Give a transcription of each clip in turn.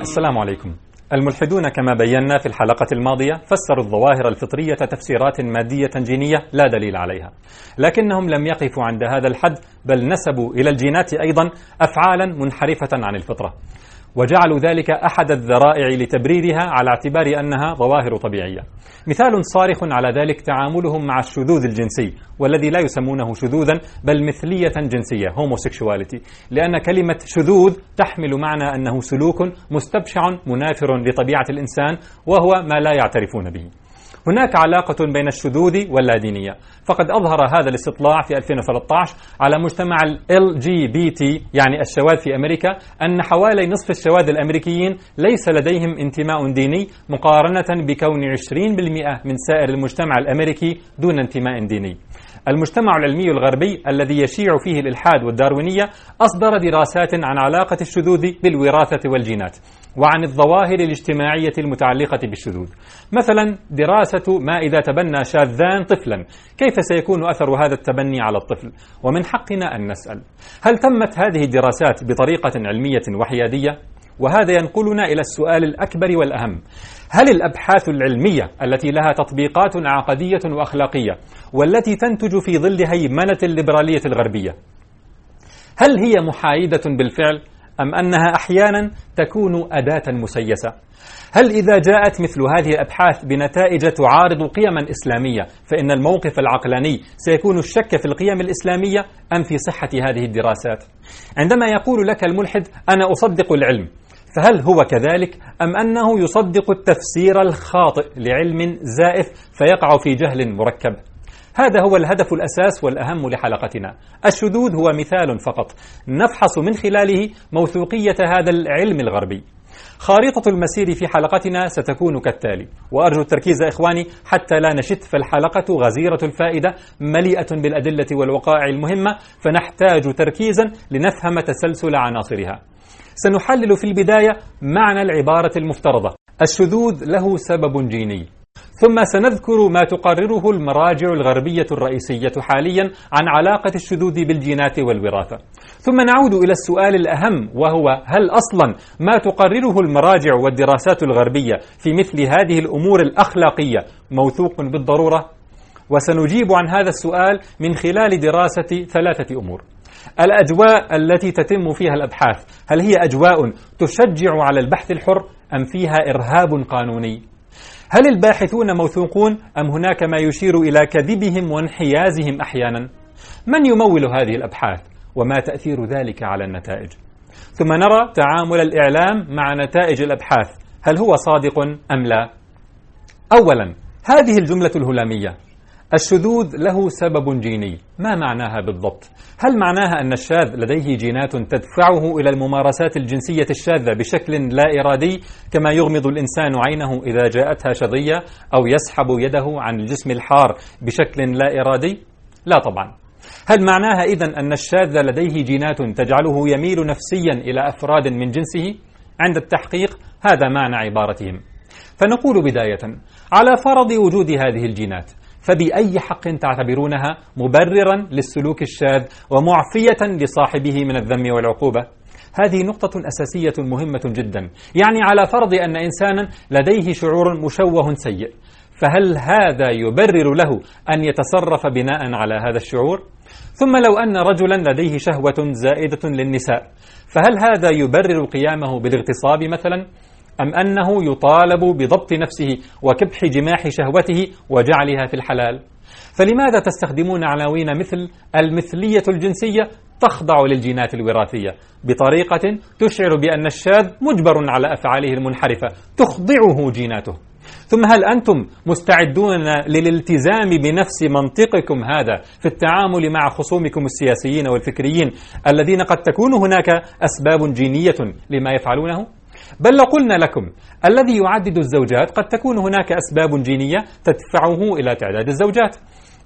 السلام عليكم. الملحدون كما بينا في الحلقة الماضية فسروا الظواهر الفطرية تفسيرات مادية جينية لا دليل عليها، لكنهم لم يقفوا عند هذا الحد، بل نسبوا إلى الجينات أيضا أفعالا منحرفة عن الفطرة، وجعلوا ذلك أحد الذرائع لتبريرها على اعتبار أنها ظواهر طبيعية. مثال صارخ على ذلك تعاملهم مع الشذوذ الجنسي، والذي لا يسمونه شذوذا بل مثلية جنسية homosexuality، لأن كلمة شذوذ تحمل معنى أنه سلوك مستبشع منافر لطبيعة الإنسان، وهو ما لا يعترفون به. هناك علاقة بين الشذوذ واللادينية، فقد أظهر هذا الاستطلاع في 2013 على مجتمع ال LGBT يعني الشواذ في أمريكا أن حوالي نصف الشواذ الأمريكيين ليس لديهم انتماء ديني، مقارنة بكون 20% من سائر المجتمع الأمريكي دون انتماء ديني. المجتمع العلمي الغربي الذي يشيع فيه الإلحاد والداروينية أصدر دراسات عن علاقة الشذوذ بالوراثة والجينات، وعن الظواهر الاجتماعية المتعلقة بالشذوذ. مثلا دراسة ما إذا تبنى شاذان طفلا، كيف سيكون أثر هذا التبني على الطفل؟ ومن حقنا أن نسأل: هل تمت هذه الدراسات بطريقة علمية وحيادية؟ وهذا ينقلنا إلى السؤال الأكبر والأهم: هل الأبحاث العلمية التي لها تطبيقات عقدية وأخلاقية والتي تنتج في ظل هيمنة الليبرالية الغربية، هل هي محايدة بالفعل، أم أنها أحيانا تكون أداة مسيسة؟ هل إذا جاءت مثل هذه الأبحاث بنتائج تعارض قيما إسلامية فإن الموقف العقلاني سيكون الشك في القيم الإسلامية أم في صحة هذه الدراسات؟ عندما يقول لك الملحد أنا أصدق العلم، فهل هو كذلك أم أنه يصدق التفسير الخاطئ لعلم زائف فيقع في جهل مركب؟ هذا هو الهدف الأساس والأهم لحلقتنا. الشذوذ هو مثال فقط نفحص من خلاله موثوقية هذا العلم الغربي. خارطة المسير في حلقتنا ستكون كالتالي، وأرجو التركيز إخواني حتى لا نشت، فالحلقة غزيرة الفائدة مليئة بالأدلة والوقائع المهمة، فنحتاج تركيزا لنفهم تسلسل عناصرها. سنحلل في البداية معنى العبارة المفترضة: الشذوذ له سبب جيني، ثم سنذكر ما تقرره المراجع الغربية الرئيسية حاليا عن علاقة الشذوذ بالجينات والوراثة، ثم نعود إلى السؤال الأهم، وهو هل أصلا ما تقرره المراجع والدراسات الغربية في مثل هذه الأمور الأخلاقية موثوق بالضرورة؟ وسنجيب عن هذا السؤال من خلال دراسة 3 أمور: الأجواء التي تتم فيها الأبحاث، هل هي أجواء تشجع على البحث الحر أم فيها إرهاب قانوني؟ هل الباحثون موثوقون أم هناك ما يشير إلى كذبهم وانحيازهم أحيانا؟ من يمول هذه الأبحاث وما تأثير ذلك على النتائج؟ ثم نرى تعامل الإعلام مع نتائج الأبحاث، هل هو صادق أم لا؟ أولا، هذه الجملة الهلامية: الشذوذ له سبب جيني، ما معناها بالضبط؟ هل معناها أن الشاذ لديه جينات تدفعه إلى الممارسات الجنسية الشاذة بشكل لا إرادي، كما يغمض الإنسان عينه إذا جاءتها شظية، أو يسحب يده عن الجسم الحار بشكل لا إرادي؟ لا طبعا. هل معناها إذن أن الشاذ لديه جينات تجعله يميل نفسيا إلى أفراد من جنسه؟ عند التحقيق هذا معنى عبارتهم. فنقول بداية: على فرض وجود هذه الجينات، فبأي حق تعتبرونها مبررا للسلوك الشاذ ومعفية لصاحبه من الذم والعقوبة؟ هذه نقطة أساسية مهمة جدا. يعني على فرض أن إنسانا لديه شعور مشوه سيء، فهل هذا يبرر له أن يتصرف بناء على هذا الشعور؟ ثم لو أن رجلا لديه شهوة زائدة للنساء، فهل هذا يبرر قيامه بالاغتصاب مثلا؟ أم أنه يطالب بضبط نفسه وكبح جماح شهوته وجعلها في الحلال؟ فلماذا تستخدمون عناوين مثل المثلية الجنسية تخضع للجينات الوراثية بطريقة تشعر بأن الشاذ مجبر على أفعاله المنحرفة تخضعه جيناته؟ ثم هل أنتم مستعدون للالتزام بنفس منطقكم هذا في التعامل مع خصومكم السياسيين والفكريين الذين قد تكون هناك أسباب جينية لما يفعلونه؟ بل لو قلنا لكم الذي يعدد الزوجات قد تكون هناك أسباب جينية تدفعه إلى تعداد الزوجات،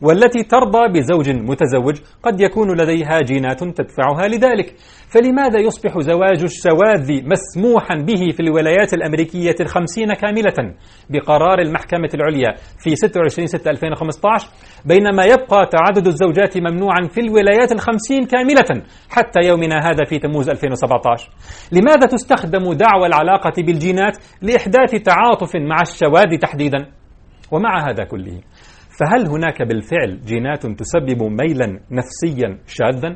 والتي ترضى بزوج متزوج قد يكون لديها جينات تدفعها لذلك. فلماذا يصبح زواج الشواذ مسموحا به في الولايات الأمريكية 50 كاملة بقرار المحكمة العليا في 26/6/2015، بينما يبقى تعدد الزوجات ممنوعا في الولايات 50 كاملة حتى يومنا هذا في تموز 2017؟ لماذا تستخدم دعوى العلاقة بالجينات لإحداث تعاطف مع الشواذ تحديدا؟ ومع هذا كله، فهل هناك بالفعل جينات تسبب ميلا نفسيا شاذا؟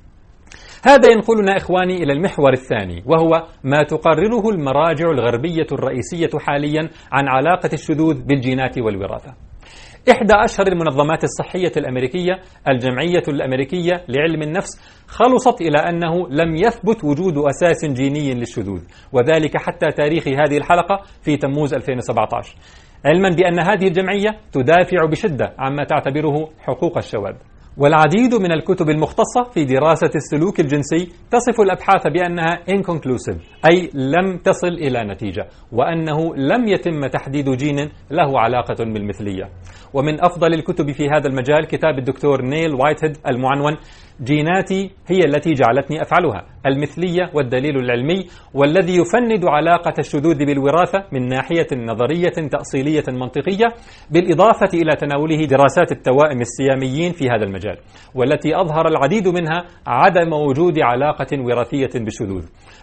هذا ينقلنا إخواني إلى المحور الثاني، وهو ما تقرره المراجع الغربية الرئيسية حاليا عن علاقة الشذوذ بالجينات والوراثة. إحدى أشهر المنظمات الصحية الأمريكية، الجمعية الأمريكية لعلم النفس، خلصت إلى أنه لم يثبت وجود أساس جيني للشذوذ، وذلك حتى تاريخ هذه الحلقة في تموز 2017، علما بأن هذه الجمعية تدافع بشدة عما تعتبره حقوق الشواذ. والعديد من الكتب المختصة في دراسة السلوك الجنسي تصف الأبحاث بأنها inconclusive، أي لم تصل إلى نتيجة، وأنه لم يتم تحديد جين له علاقة بالمثلية. ومن أفضل الكتب في هذا المجال كتاب الدكتور نيل وايتهيد المعنون جيناتي هي التي جعلتني أفعلها، المثلية والدليل العلمي، والذي يفند علاقة الشذوذ بالوراثة من ناحية نظرية تأصيلية منطقية، بالإضافة إلى تناوله دراسات التوائم السياميين في هذا المجال، والتي أظهر العديد منها عدم وجود علاقة وراثية بالشذوذ،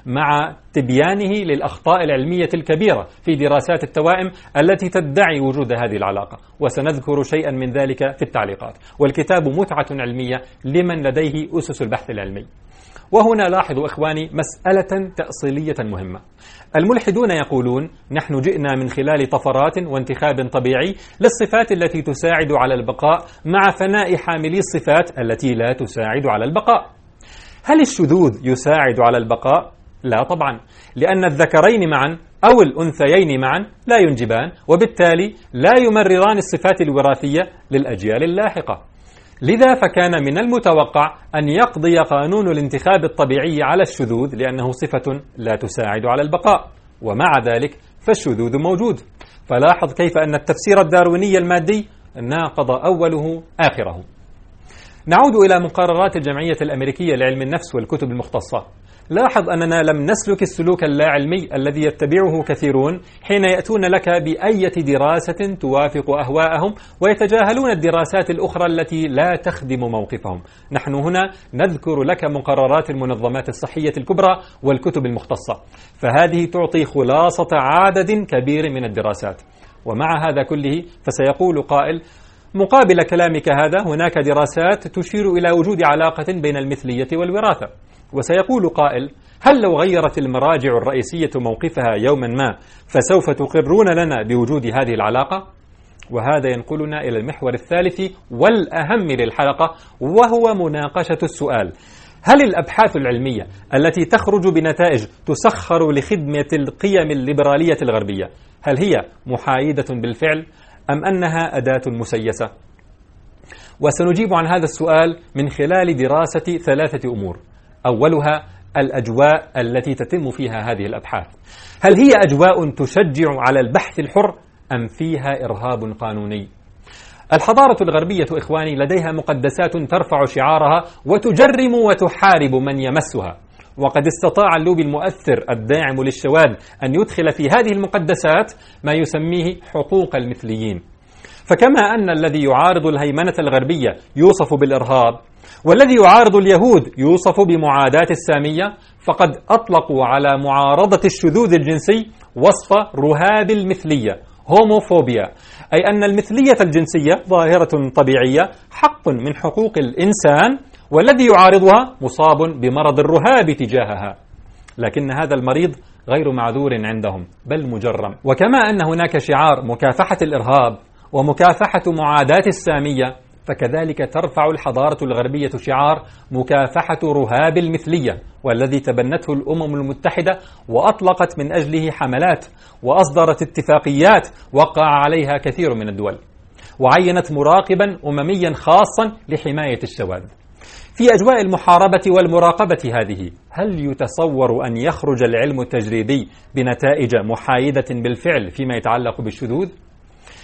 مع تبيانه للأخطاء العلمية الكبيرة في دراسات التوائم التي تدعي وجود هذه العلاقة، وسنذكر شيئا من ذلك في التعليقات. والكتاب متعة علمية لمن لديه أسس البحث العلمي. وهنا لاحظوا إخواني مسألة تأصيلية مهمة. الملحدون يقولون نحن جئنا من خلال طفرات وانتخاب طبيعي للصفات التي تساعد على البقاء مع فناء حاملي الصفات التي لا تساعد على البقاء. هل الشذوذ يساعد على البقاء؟ لا طبعا، لأن الذكرين معا أو الأنثيين معا لا ينجبان، وبالتالي لا يمرران الصفات الوراثية للأجيال اللاحقة. لذا فكان من المتوقع أن يقضي قانون الانتخاب الطبيعي على الشذوذ، لأنه صفة لا تساعد على البقاء، ومع ذلك فالشذوذ موجود. فلاحظ كيف أن التفسير الدارويني المادي ناقض أوله آخره. نعود إلى مقررات الجمعية الأمريكية لعلم النفس والكتب المختصة. لاحظ أننا لم نسلك السلوك اللاعلمي الذي يتبعه كثيرون حين يأتون لك بأية دراسة توافق أهواءهم، ويتجاهلون الدراسات الأخرى التي لا تخدم موقفهم. نحن هنا نذكر لك مقررات المنظمات الصحية الكبرى والكتب المختصة، فهذه تعطي خلاصة عدد كبير من الدراسات. ومع هذا كله فسيقول قائل مقابل كلامك هذا هناك دراسات تشير إلى وجود علاقة بين المثلية والوراثة. وسيقول قائل هل لو غيرت المراجع الرئيسية موقفها يوما ما فسوف تقرون لنا بوجود هذه العلاقة؟ وهذا ينقلنا إلى المحور الثالث والأهم للحلقة، وهو مناقشة السؤال: هل الأبحاث العلمية التي تخرج بنتائج تسخر لخدمة القيم الليبرالية الغربية هل هي محايدة بالفعل أم أنها أداة مسيسة؟ وسنجيب عن هذا السؤال من خلال دراسة 3 أمور. أولها الأجواء التي تتم فيها هذه الأبحاث. هل هي أجواء تشجع على البحث الحر أم فيها إرهاب قانوني؟ الحضارة الغربية إخواني لديها مقدسات ترفع شعارها وتجرم وتحارب من يمسها، وقد استطاع اللوبي المؤثر الداعم للشواذ أن يدخل في هذه المقدسات ما يسميه حقوق المثليين. فكما أن الذي يعارض الهيمنة الغربية يوصف بالإرهاب، والذي يعارض اليهود يوصف بمعاداة السامية، فقد أطلقوا على معارضة الشذوذ الجنسي وصف رهاب المثلية هوموفوبيا، أي أن المثلية الجنسية ظاهرة طبيعية حق من حقوق الإنسان، والذي يعارضها مصاب بمرض الرهاب تجاهها. لكن هذا المريض غير معذور عندهم بل مجرم. وكما أن هناك شعار مكافحة الإرهاب ومكافحة معاداة السامية، فكذلك ترفع الحضارة الغربية شعار مكافحة رهاب المثلية، والذي تبنته الأمم المتحدة وأطلقت من أجله حملات وأصدرت اتفاقيات وقع عليها كثير من الدول، وعينت مراقبا أمميا خاصا لحماية الشواذ. في أجواء المحاربة والمراقبة هذه، هل يتصور أن يخرج العلم التجريبي بنتائج محايدة بالفعل فيما يتعلق بالشذوذ؟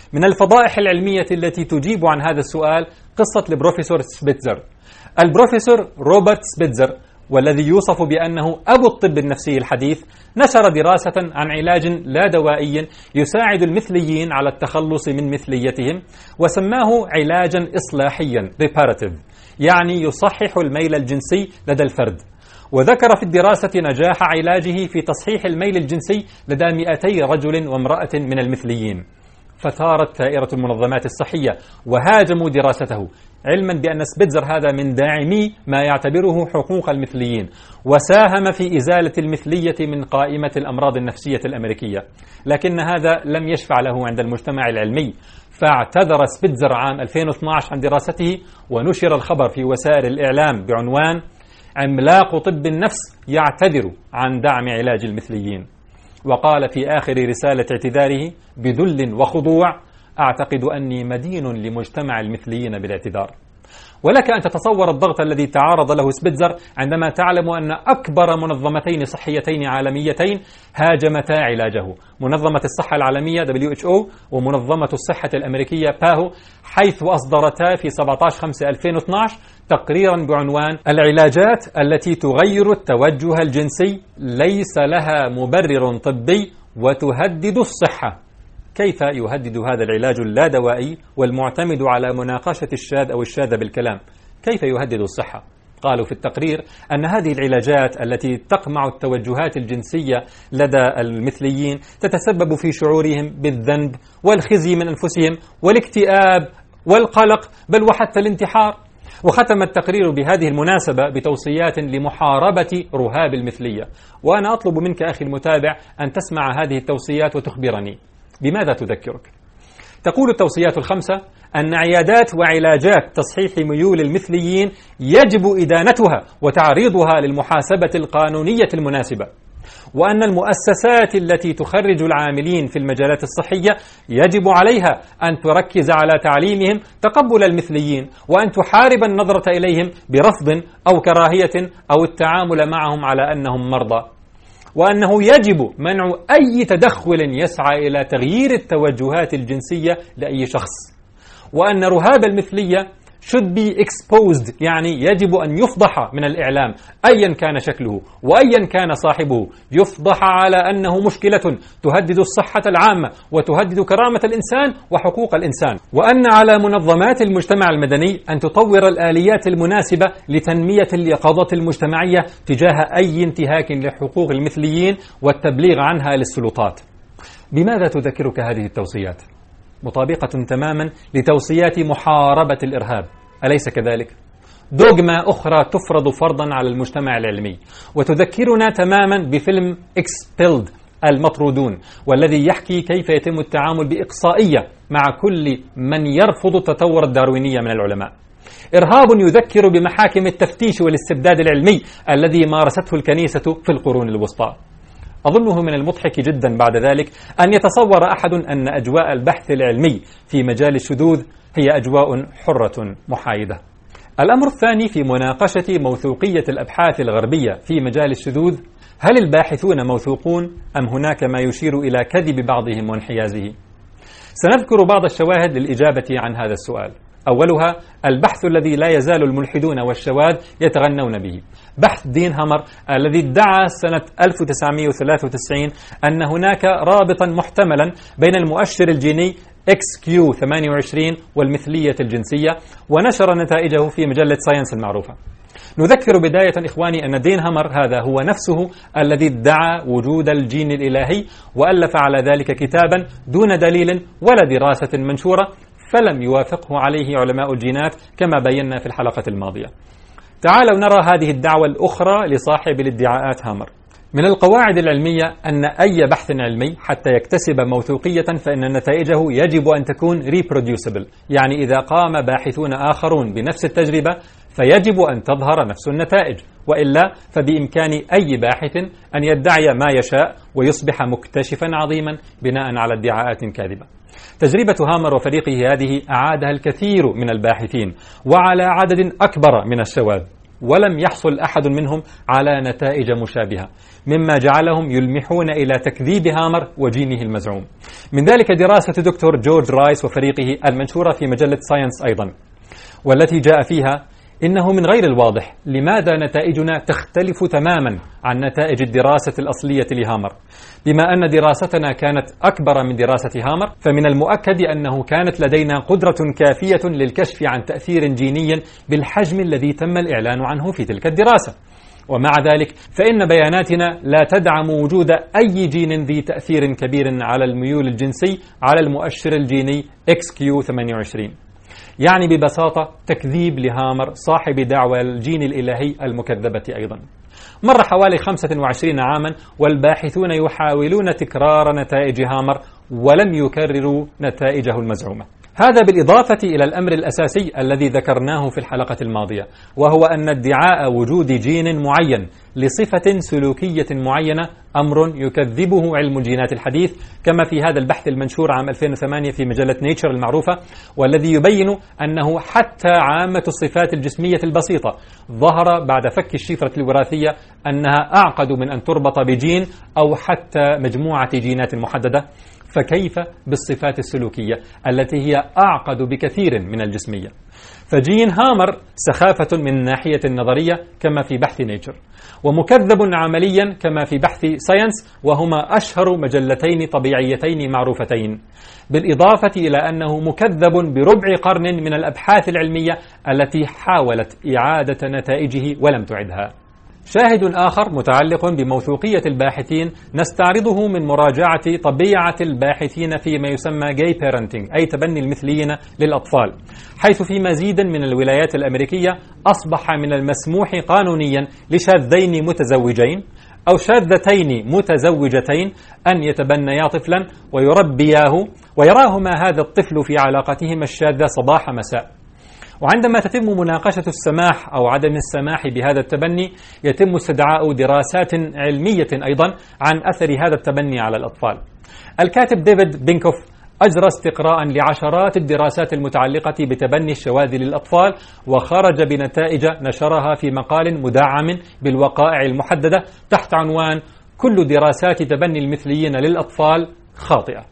من الفضائح العلمية التي تجيب عن هذا السؤال قصة البروفيسور سبيتزر. البروفيسور روبرت سبيتزر، والذي يوصف بأنه أبو الطب النفسي الحديث، نشر دراسة عن علاج لا دوائي يساعد المثليين على التخلص من مثليتهم، وسماه علاجا إصلاحيا reparative، يعني يصحح الميل الجنسي لدى الفرد. وذكر في الدراسة نجاح علاجه في تصحيح الميل الجنسي لدى 200 رجل وامرأة من المثليين. فثارت ثائرة المنظمات الصحية وهاجموا دراسته، علما بأن سبيتزر هذا من داعمي ما يعتبره حقوق المثليين، وساهم في إزالة المثلية من قائمة الأمراض النفسية الأمريكية. لكن هذا لم يشفع له عند المجتمع العلمي، فاعتذر سبيتزر عام 2012 عن دراسته، ونشر الخبر في وسائل الإعلام بعنوان عملاق طب النفس يعتذر عن دعم علاج المثليين. وقال في آخر رسالة اعتذاره بذل وخضوع: أعتقد أني مدين لمجتمع المثليين بالاعتذار. ولك أن تتصور الضغط الذي تعرض له سبيتزر عندما تعلم أن أكبر منظمتين صحيتين عالميتين هاجمتا علاجه، منظمة الصحة العالمية WHO ومنظمة الصحة الأمريكية PAHO، حيث أصدرتا في 17/5/2012 تقريرا بعنوان العلاجات التي تغير التوجه الجنسي ليس لها مبرر طبي وتهدد الصحة. كيف يهدد هذا العلاج اللادوائي والمعتمد على مناقشة الشاذ أو الشاذ بالكلام؟ كيف يهدد الصحة؟ قالوا في التقرير أن هذه العلاجات التي تقمع التوجهات الجنسية لدى المثليين تتسبب في شعورهم بالذنب والخزي من أنفسهم والاكتئاب والقلق، بل وحتى الانتحار. وختم التقرير بهذه المناسبة بتوصيات لمحاربة رهاب المثلية. وأنا أطلب منك أخي المتابع أن تسمع هذه التوصيات وتخبرني بماذا تذكرك. تقول التوصيات الخمسة أن عيادات وعلاجات تصحيح ميول المثليين يجب إدانتها وتعريضها للمحاسبة القانونية المناسبة، وأن المؤسسات التي تخرج العاملين في المجالات الصحية يجب عليها أن تركز على تعليمهم تقبل المثليين، وأن تحارب النظرة إليهم برفض أو كراهية أو التعامل معهم على أنهم مرضى، وأنه يجب منع أي تدخل يسعى إلى تغيير التوجهات الجنسية لأي شخص، وأن رهاب المثلية should be exposed، يعني يجب أن يفضح من الإعلام أيا كان شكله وأيا كان صاحبه، يفضح على أنه مشكلة تهدد الصحة العامة وتهدد كرامة الإنسان وحقوق الإنسان، وأن على منظمات المجتمع المدني أن تطور الآليات المناسبة لتنمية اليقظة المجتمعية تجاه أي انتهاك لحقوق المثليين والتبليغ عنها للسلطات. بماذا تذكرك هذه التوصيات؟ مطابقة تماما لتوصيات محاربة الإرهاب، أليس كذلك؟ دوغما أخرى تفرض فرضا على المجتمع العلمي، وتذكرنا تماما بفيلم Expelled المطرودون، والذي يحكي كيف يتم التعامل بإقصائية مع كل من يرفض التطور الدارويني من العلماء. إرهاب يذكر بمحاكم التفتيش والاستبداد العلمي الذي مارسته الكنيسة في القرون الوسطى. أظنه من المضحك جدا بعد ذلك أن يتصور أحد أن أجواء البحث العلمي في مجال الشذوذ هي أجواء حرة محايدة. الأمر الثاني في مناقشة موثوقية الأبحاث الغربية في مجال الشذوذ: هل الباحثون موثوقون أم هناك ما يشير إلى كذب بعضهم وانحيازه؟ سنذكر بعض الشواهد للإجابة عن هذا السؤال. أولها البحث الذي لا يزال الملحدون والشواذ يتغنون به، بحث دين هامر الذي ادعى سنة 1993 أن هناك رابطا محتملا بين المؤشر الجيني XQ28 والمثلية الجنسية، ونشر نتائجه في مجلة ساينس المعروفة. نذكر بداية إخواني أن دين هامر هذا هو نفسه الذي ادعى وجود الجين الإلهي، وألف على ذلك كتابا دون دليل ولا دراسة منشورة، فلم يوافقه عليه علماء الجينات كما بينا في الحلقة الماضية. تعالوا نرى هذه الدعوة الأخرى لصاحب الادعاءات هامر. من القواعد العلمية أن أي بحث علمي حتى يكتسب موثوقية فإن نتائجه يجب أن تكون reproducible، يعني إذا قام باحثون آخرون بنفس التجربة فيجب أن تظهر نفس النتائج، وإلا فبإمكان أي باحث أن يدعي ما يشاء ويصبح مكتشفا عظيما بناء على ادعاءات كاذبة. تجربة هامر وفريقه هذه أعادها الكثير من الباحثين وعلى عدد أكبر من الشواذ. ولم يحصل أحد منهم على نتائج مشابهة، مما جعلهم يلمحون إلى تكذيب هامر وجينه المزعوم. من ذلك دراسة دكتور جورج رايس وفريقه المنشورة في مجلة ساينس أيضا، والتي جاء فيها إنه من غير الواضح لماذا نتائجنا تختلف تماما عن نتائج الدراسة الأصلية لهامر. بما أن دراستنا كانت أكبر من دراسة هامر، فمن المؤكد أنه كانت لدينا قدرة كافية للكشف عن تأثير جيني بالحجم الذي تم الإعلان عنه في تلك الدراسة. ومع ذلك فإن بياناتنا لا تدعم وجود أي جين ذي تأثير كبير على الميول الجنسي على المؤشر الجيني XQ28. يعني ببساطة تكذيب لهامر صاحب دعوى الجين الإلهي المكذبة أيضا. مر حوالي 25 عاما والباحثون يحاولون تكرار نتائج هامر ولم يكرروا نتائجه المزعومة. هذا بالإضافة إلى الأمر الأساسي الذي ذكرناه في الحلقة الماضية، وهو أن ادعاء وجود جين معين لصفة سلوكية معينة أمر يكذبه علم الجينات الحديث، كما في هذا البحث المنشور عام 2008 في مجلة نيتشر المعروفة، والذي يبين أنه حتى عامة الصفات الجسمية البسيطة ظهر بعد فك الشفرة الوراثية أنها أعقد من أن تربط بجين أو حتى مجموعة جينات محددة، فكيف بالصفات السلوكية التي هي أعقد بكثير من الجسمية؟ فجين هامر سخافة من ناحية النظرية كما في بحث نيتشر، ومكذب عمليا كما في بحث ساينس، وهما أشهر مجلتين طبيعيتين معروفتين، بالإضافة إلى أنه مكذب بربع قرن من الأبحاث العلمية التي حاولت إعادة نتائجه ولم تعدها. شاهد آخر متعلق بموثوقية الباحثين نستعرضه من مراجعة طبيعة الباحثين فيما يسمى gay parenting، أي تبني المثليين للأطفال، حيث في مزيد من الولايات الأمريكية أصبح من المسموح قانونيا لشاذين متزوجين أو شاذتين متزوجتين أن يتبنيا طفلا ويربياه ويراهما هذا الطفل في علاقتهما الشاذة صباح مساء. وعندما تتم مناقشة السماح أو عدم السماح بهذا التبني يتم استدعاء دراسات علمية أيضا عن أثر هذا التبني على الأطفال. الكاتب ديفيد بينكوف أجرى استقراء لعشرات الدراسات المتعلقة بتبني الشواذ للأطفال، وخرج بنتائج نشرها في مقال مدعم بالوقائع المحددة تحت عنوان كل دراسات تبني المثليين للأطفال خاطئة.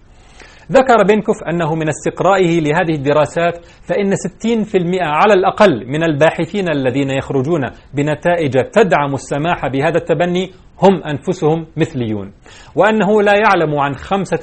ذكر بينكوف أنه من استقرائه لهذه الدراسات فإن 60% على الأقل من الباحثين الذين يخرجون بنتائج تدعم السماح بهذا التبني هم أنفسهم مثليون، وأنه لا يعلم عن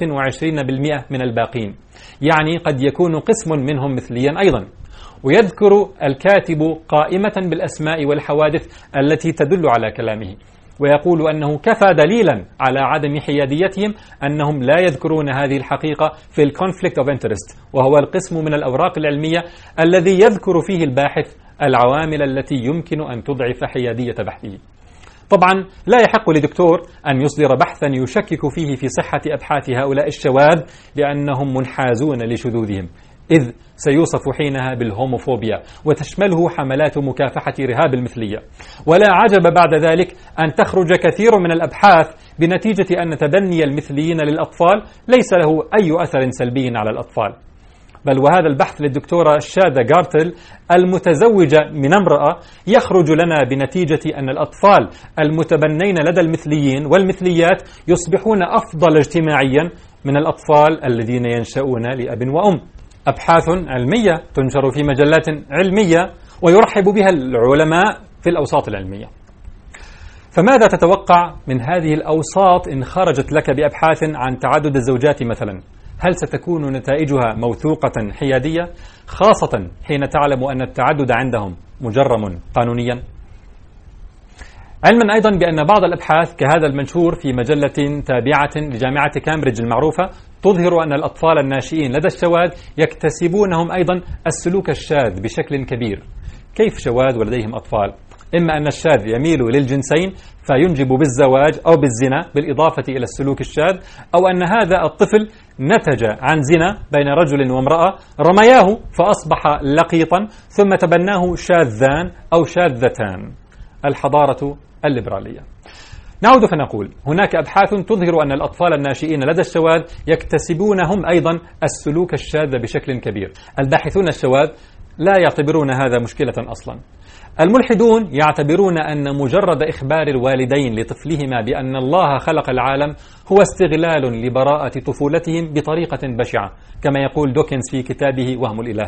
25% من الباقين، يعني قد يكون قسم منهم مثليا أيضا. ويذكر الكاتب قائمة بالأسماء والحوادث التي تدل على كلامه، ويقول أنه كفى دليلا على عدم حياديتهم أنهم لا يذكرون هذه الحقيقة في الكونفليكت اوف انترست، وهو القسم من الأوراق العلمية الذي يذكر فيه الباحث العوامل التي يمكن أن تضعف حيادية بحثه. طبعا لا يحق لدكتور أن يصدر بحثا يشكك فيه في صحة أبحاث هؤلاء الشواذ لأنهم منحازون لشذوذهم، إذ سيوصف حينها بالهوموفوبيا وتشمله حملات مكافحة رهاب المثلية. ولا عجب بعد ذلك أن تخرج كثير من الأبحاث بنتيجة أن تبني المثليين للأطفال ليس له أي أثر سلبي على الأطفال. بل وهذا البحث للدكتورة شادة جارتل المتزوجة من امرأة يخرج لنا بنتيجة أن الأطفال المتبنين لدى المثليين والمثليات يصبحون أفضل اجتماعيا من الأطفال الذين ينشأون لأب وأم. أبحاث علمية تنشر في مجلات علمية ويرحب بها العلماء في الأوساط العلمية. فماذا تتوقع من هذه الأوساط إن خرجت لك بأبحاث عن تعدد الزوجات مثلا؟ هل ستكون نتائجها موثوقة حيادية، خاصة حين تعلم أن التعدد عندهم مجرم قانونيا؟ علما أيضا بأن بعض الأبحاث كهذا المنشور في مجلة تابعة لجامعة كامبريدج المعروفة تظهر أن الأطفال الناشئين لدى الشواذ يكتسبونهم أيضا السلوك الشاذ بشكل كبير. كيف شواذ ولديهم أطفال؟ إما أن الشاذ يميل للجنسين فينجب بالزواج أو بالزنا بالإضافة إلى السلوك الشاذ، أو أن هذا الطفل نتج عن زنا بين رجل وامرأة رمياه فأصبح لقيطا ثم تبناه شاذان أو شاذتان. الحضارة الليبرالية. نعود فنقول هناك أبحاث تظهر أن الأطفال الناشئين لدى الشواذ يكتسبون هم أيضا السلوك الشاذ بشكل كبير. الباحثون الشواذ لا يعتبرون هذا مشكلة أصلا. الملحدون يعتبرون أن مجرد إخبار الوالدين لطفلهما بأن الله خلق العالم هو استغلال لبراءة طفولتهم بطريقة بشعة، كما يقول دوكنز في كتابه وهم الإله.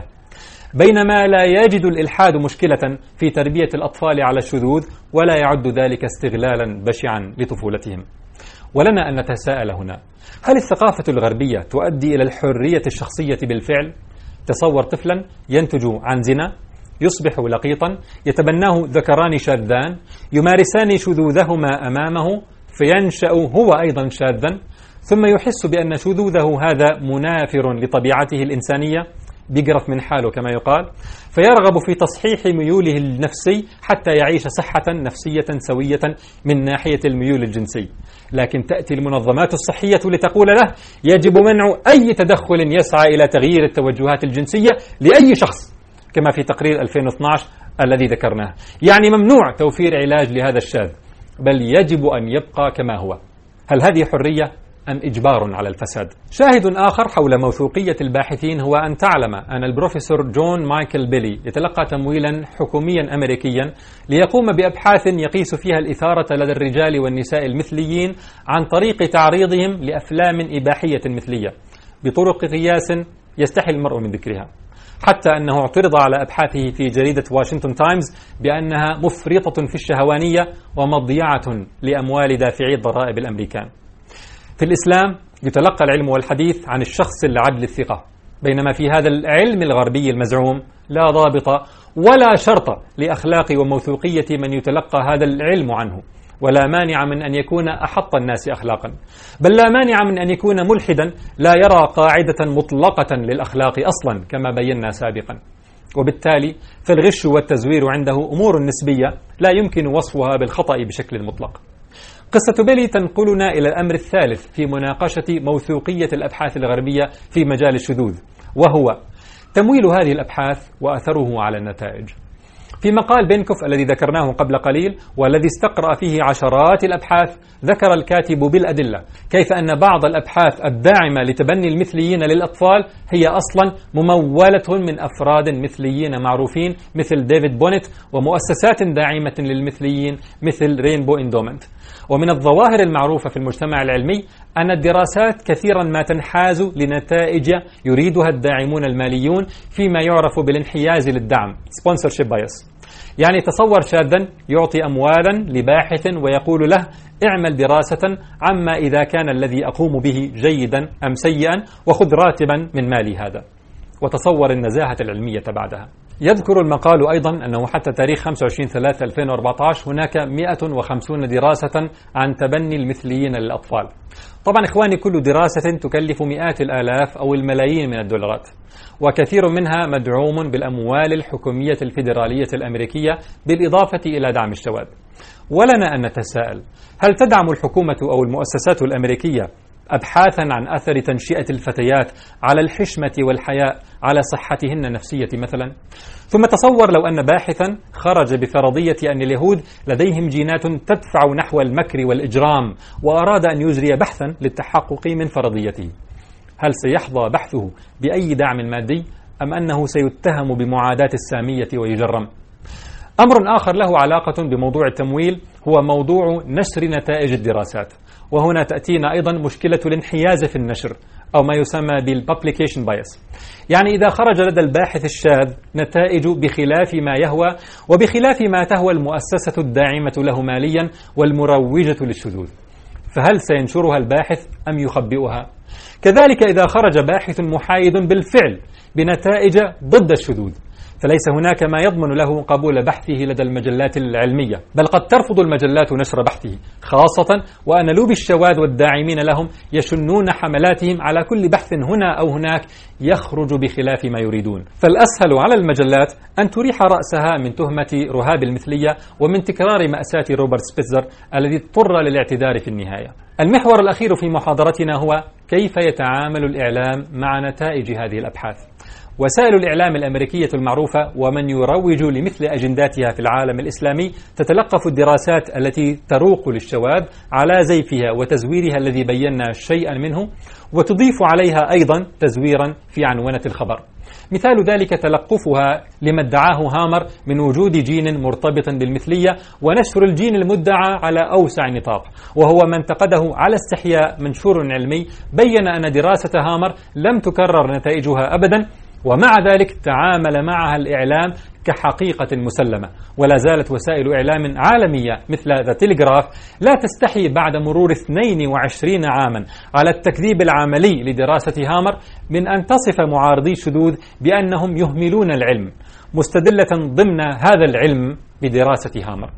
بينما لا يجد الإلحاد مشكلة في تربية الأطفال على الشذوذ، ولا يعد ذلك استغلالا بشعا لطفولتهم. ولنا أن نتساءل هنا: هل الثقافة الغربية تؤدي إلى الحرية الشخصية بالفعل؟ تصور طفلا ينتج عن زنا، يصبح لقيطا، يتبناه ذكران شاذان يمارسان شذوذهما أمامه، فينشأ هو أيضا شاذا، ثم يحس بأن شذوذه هذا منافر لطبيعته الإنسانية، بيقرف من حاله كما يقال، فيرغب في تصحيح ميوله النفسي حتى يعيش صحة نفسية سوية من ناحية الميول الجنسي. لكن تأتي المنظمات الصحية لتقول له يجب منع أي تدخل يسعى إلى تغيير التوجهات الجنسية لأي شخص، كما في تقرير 2012 الذي ذكرناه. يعني ممنوع توفير علاج لهذا الشاذ، بل يجب أن يبقى كما هو. هل هذه حرية أم إجبار على الفساد؟ شاهد آخر حول موثوقية الباحثين هو أن تعلم أن البروفيسور جون مايكل بيلي يتلقى تمويلا حكوميا أمريكيا ليقوم بأبحاث يقيس فيها الإثارة لدى الرجال والنساء المثليين عن طريق تعريضهم لأفلام إباحية مثلية بطرق قياس يستحي المرء من ذكرها، حتى أنه اعترض على أبحاثه في جريدة واشنطن تايمز بأنها مفرطة في الشهوانية ومضيعة لأموال دافعي الضرائب الأمريكان. في الإسلام يتلقى العلم والحديث عن الشخص العدل الثقة، بينما في هذا العلم الغربي المزعوم لا ضابط ولا شرط لأخلاق وموثوقية من يتلقى هذا العلم عنه، ولا مانع من أن يكون أحط الناس أخلاقا، بل لا مانع من أن يكون ملحدا لا يرى قاعدة مطلقة للأخلاق أصلا كما بينا سابقا. وبالتالي فالغش والتزوير عنده أمور نسبية لا يمكن وصفها بالخطأ بشكل مطلق. قصة بيلي تنقلنا إلى الأمر الثالث في مناقشة موثوقية الأبحاث الغربية في مجال الشذوذ، وهو تمويل هذه الأبحاث وأثره على النتائج. في مقال بينكوف الذي ذكرناه قبل قليل والذي استقرأ فيه عشرات الأبحاث، ذكر الكاتب بالأدلة كيف أن بعض الأبحاث الداعمة لتبني المثليين للأطفال هي أصلا ممولة من أفراد مثليين معروفين مثل ديفيد بونيت، ومؤسسات داعمة للمثليين مثل رينبو إندومنت. ومن الظواهر المعروفة في المجتمع العلمي أن الدراسات كثيرا ما تنحاز لنتائج يريدها الداعمون الماليون فيما يعرف بالانحياز للدعم sponsorship bias. يعني تصور شاذا يعطي أموالا لباحث ويقول له اعمل دراسة عما إذا كان الذي أقوم به جيدا أم سيئا، وخذ راتبا من مالي هذا، وتصور النزاهة العلمية بعدها. يذكر المقال أيضا أنه حتى تاريخ 25/3/2014 هناك 150 دراسة عن تبني المثليين للأطفال. طبعا إخواني، كل دراسة تكلف مئات الآلاف أو الملايين من الدولارات، وكثير منها مدعوم بالأموال الحكومية الفيدرالية الأمريكية بالإضافة إلى دعم الشباب. ولنا أن نتساءل: هل تدعم الحكومة أو المؤسسات الأمريكية أبحاثا عن أثر تنشئة الفتيات على الحشمة والحياء على صحتهن النفسية مثلا؟ ثم تصور لو أن باحثا خرج بفرضية أن اليهود لديهم جينات تدفع نحو المكر والإجرام، وأراد أن يجري بحثا للتحقق من فرضيته، هل سيحظى بحثه بأي دعم مادي أم أنه سيتهم بمعاداة السامية ويجرم؟ أمر آخر له علاقة بموضوع التمويل هو موضوع نشر نتائج الدراسات، وهنا تأتينا أيضا مشكلة الانحياز في النشر أو ما يسمى بالpublication bias. يعني إذا خرج لدى الباحث الشاذ نتائج بخلاف ما يهوى وبخلاف ما تهوى المؤسسة الداعمة له ماليا والمروجة للشذوذ، فهل سينشرها الباحث أم يخبئها؟ كذلك إذا خرج باحث محايد بالفعل بنتائج ضد الشذوذ، فليس هناك ما يضمن له قبول بحثه لدى المجلات العلمية، بل قد ترفض المجلات نشر بحثه، خاصة وأن لوبي الشواذ والداعمين لهم يشنون حملاتهم على كل بحث هنا أو هناك يخرج بخلاف ما يريدون. فالأسهل على المجلات أن تريح رأسها من تهمة رهاب المثلية ومن تكرار مأساة روبرت سبيتزر الذي اضطر للاعتذار في النهاية. المحور الأخير في محاضرتنا هو كيف يتعامل الإعلام مع نتائج هذه الأبحاث. وسائل الإعلام الأمريكية المعروفة ومن يروج لمثل أجنداتها في العالم الإسلامي تتلقف الدراسات التي تروق للشواذ على زيفها وتزويرها الذي بينا شيئا منه، وتضيف عليها أيضا تزويرا في عنونة الخبر. مثال ذلك تلقفها لما ادعاه هامر من وجود جين مرتبط بالمثلية ونشر الجين المدعى على أوسع نطاق، وهو ما انتقده على استحياء منشور علمي بين أن دراسة هامر لم تكرر نتائجها أبدا، ومع ذلك تعامل معها الإعلام كحقيقة مسلمة. ولا زالت وسائل إعلام عالمية مثل ذا تيليغراف لا تستحي بعد مرور 22 عاما على التكذيب العملي لدراسة هامر من أن تصف معارضي الشذوذ بأنهم يهملون العلم، مستدلة ضمن هذا العلم بدراسة هامر.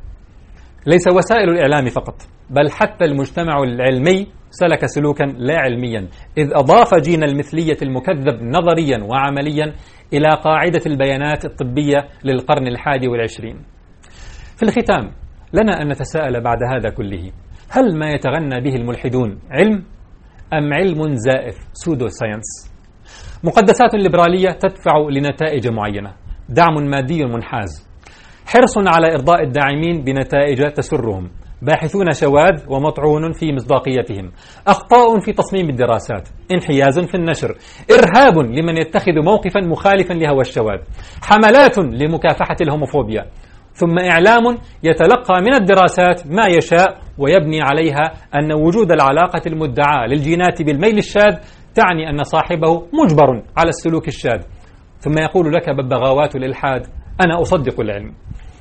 ليس وسائل الإعلام فقط، بل حتى المجتمع العلمي سلك سلوكا لا علميا، إذ أضاف جين المثلية المكذب نظريا وعمليا إلى قاعدة البيانات الطبية للقرن 21. في الختام لنا أن نتساءل بعد هذا كله: هل ما يتغنى به الملحدون علم أم علم زائف سودو ساينس؟ مقدسات ليبرالية تدفع لنتائج معينة، دعم مادي منحاز، حرص على إرضاء الداعمين بنتائج تسرهم، باحثون شواذ ومطعون في مصداقيتهم، أخطاء في تصميم الدراسات، انحياز في النشر، إرهاب لمن يتخذ موقفا مخالفا لهوى الشواذ، حملات لمكافحة الهوموفوبيا، ثم إعلام يتلقى من الدراسات ما يشاء ويبني عليها أن وجود العلاقة المدعاة للجينات بالميل الشاذ تعني أن صاحبه مجبر على السلوك الشاذ، ثم يقول لك ببغاوات الإلحاد: أنا أصدق العلم.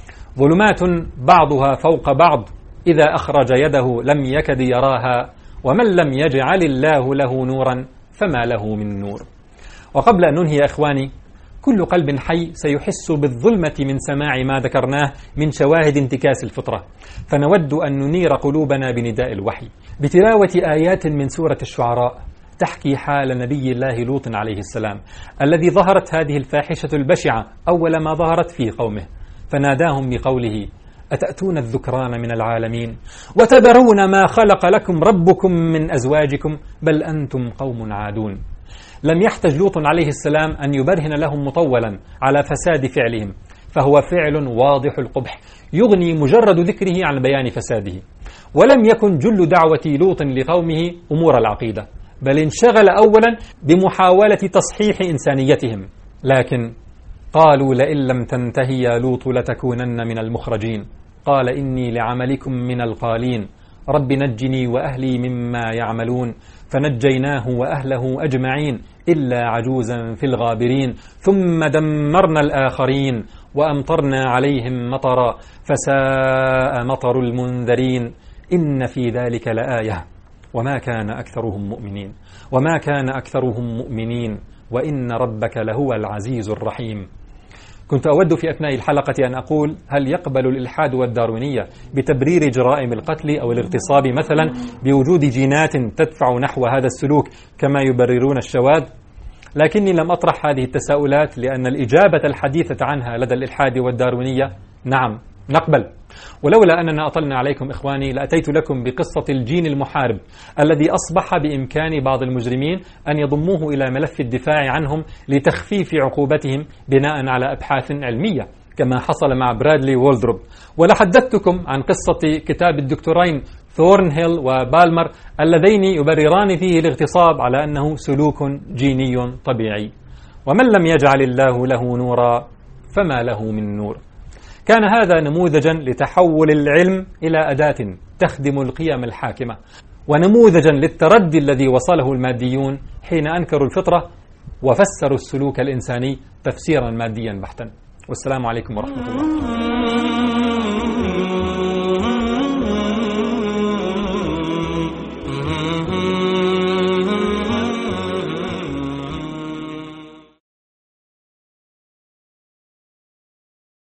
ظلمات بعضها فوق بعض، إذا أخرج يده لم يكد يراها، ومن لم يجعل الله له نورا فما له من نور. وقبل أن ننهي إخواني، كل قلب حي سيحس بالظلمة من سماع ما ذكرناه من شواهد انتكاس الفطرة، فنود أن ننير قلوبنا بنداء الوحي بتلاوة آيات من سورة الشعراء تحكي حال نبي الله لوط عليه السلام، الذي ظهرت هذه الفاحشة البشعة أول ما ظهرت في قومه، فناداهم بقوله: أتأتون الذكران من العالمين وتذرون ما خلق لكم ربكم من أزواجكم بل أنتم قوم عادون. لم يحتج لوط عليه السلام أن يبرهن لهم مطولا على فساد فعلهم، فهو فعل واضح القبح يغني مجرد ذكره عن بيان فساده. ولم يكن جل دعوة لوط لقومه أمور العقيدة، بل انشغل أولا بمحاولة تصحيح إنسانيتهم، لكن قالوا: لئن لم تنتهي يا لوط لتكونن من المخرجين. قال: إني لعملكم من القالين، رب نجني وأهلي مما يعملون. فنجيناه وأهله أجمعين إلا عجوزا في الغابرين، ثم دمرنا الآخرين وأمطرنا عليهم مطرا فساء مطر المنذرين. إن في ذلك لآية وما كان أكثرهم مؤمنين وإن ربك لهو العزيز الرحيم. كنت أود في أثناء الحلقة أن أقول: هل يقبل الإلحاد والداروينية بتبرير جرائم القتل أو الاغتصاب مثلا بوجود جينات تدفع نحو هذا السلوك كما يبررون الشواذ؟ لكني لم أطرح هذه التساؤلات، لأن الإجابة الحديثة عنها لدى الإلحاد والداروينية نعم، نقبل. ولولا أننا أطلنا عليكم إخواني لأتيت لكم بقصة الجين المحارب الذي أصبح بإمكان بعض المجرمين أن يضموه إلى ملف الدفاع عنهم لتخفيف عقوبتهم بناء على أبحاث علمية، كما حصل مع برادلي وولدروب. ولحدثتكم عن قصة كتاب الدكتورين ثورنهيل وبالمر اللذين يبرران فيه الاغتصاب على أنه سلوك جيني طبيعي. ومن لم يجعل الله له نورا فما له من نور. كان هذا نموذجا لتحول العلم إلى أداة تخدم القيم الحاكمة، ونموذجا للتردي الذي وصله الماديون حين أنكروا الفطرة وفسروا السلوك الإنساني تفسيرا ماديا بحتا. والسلام عليكم ورحمة الله.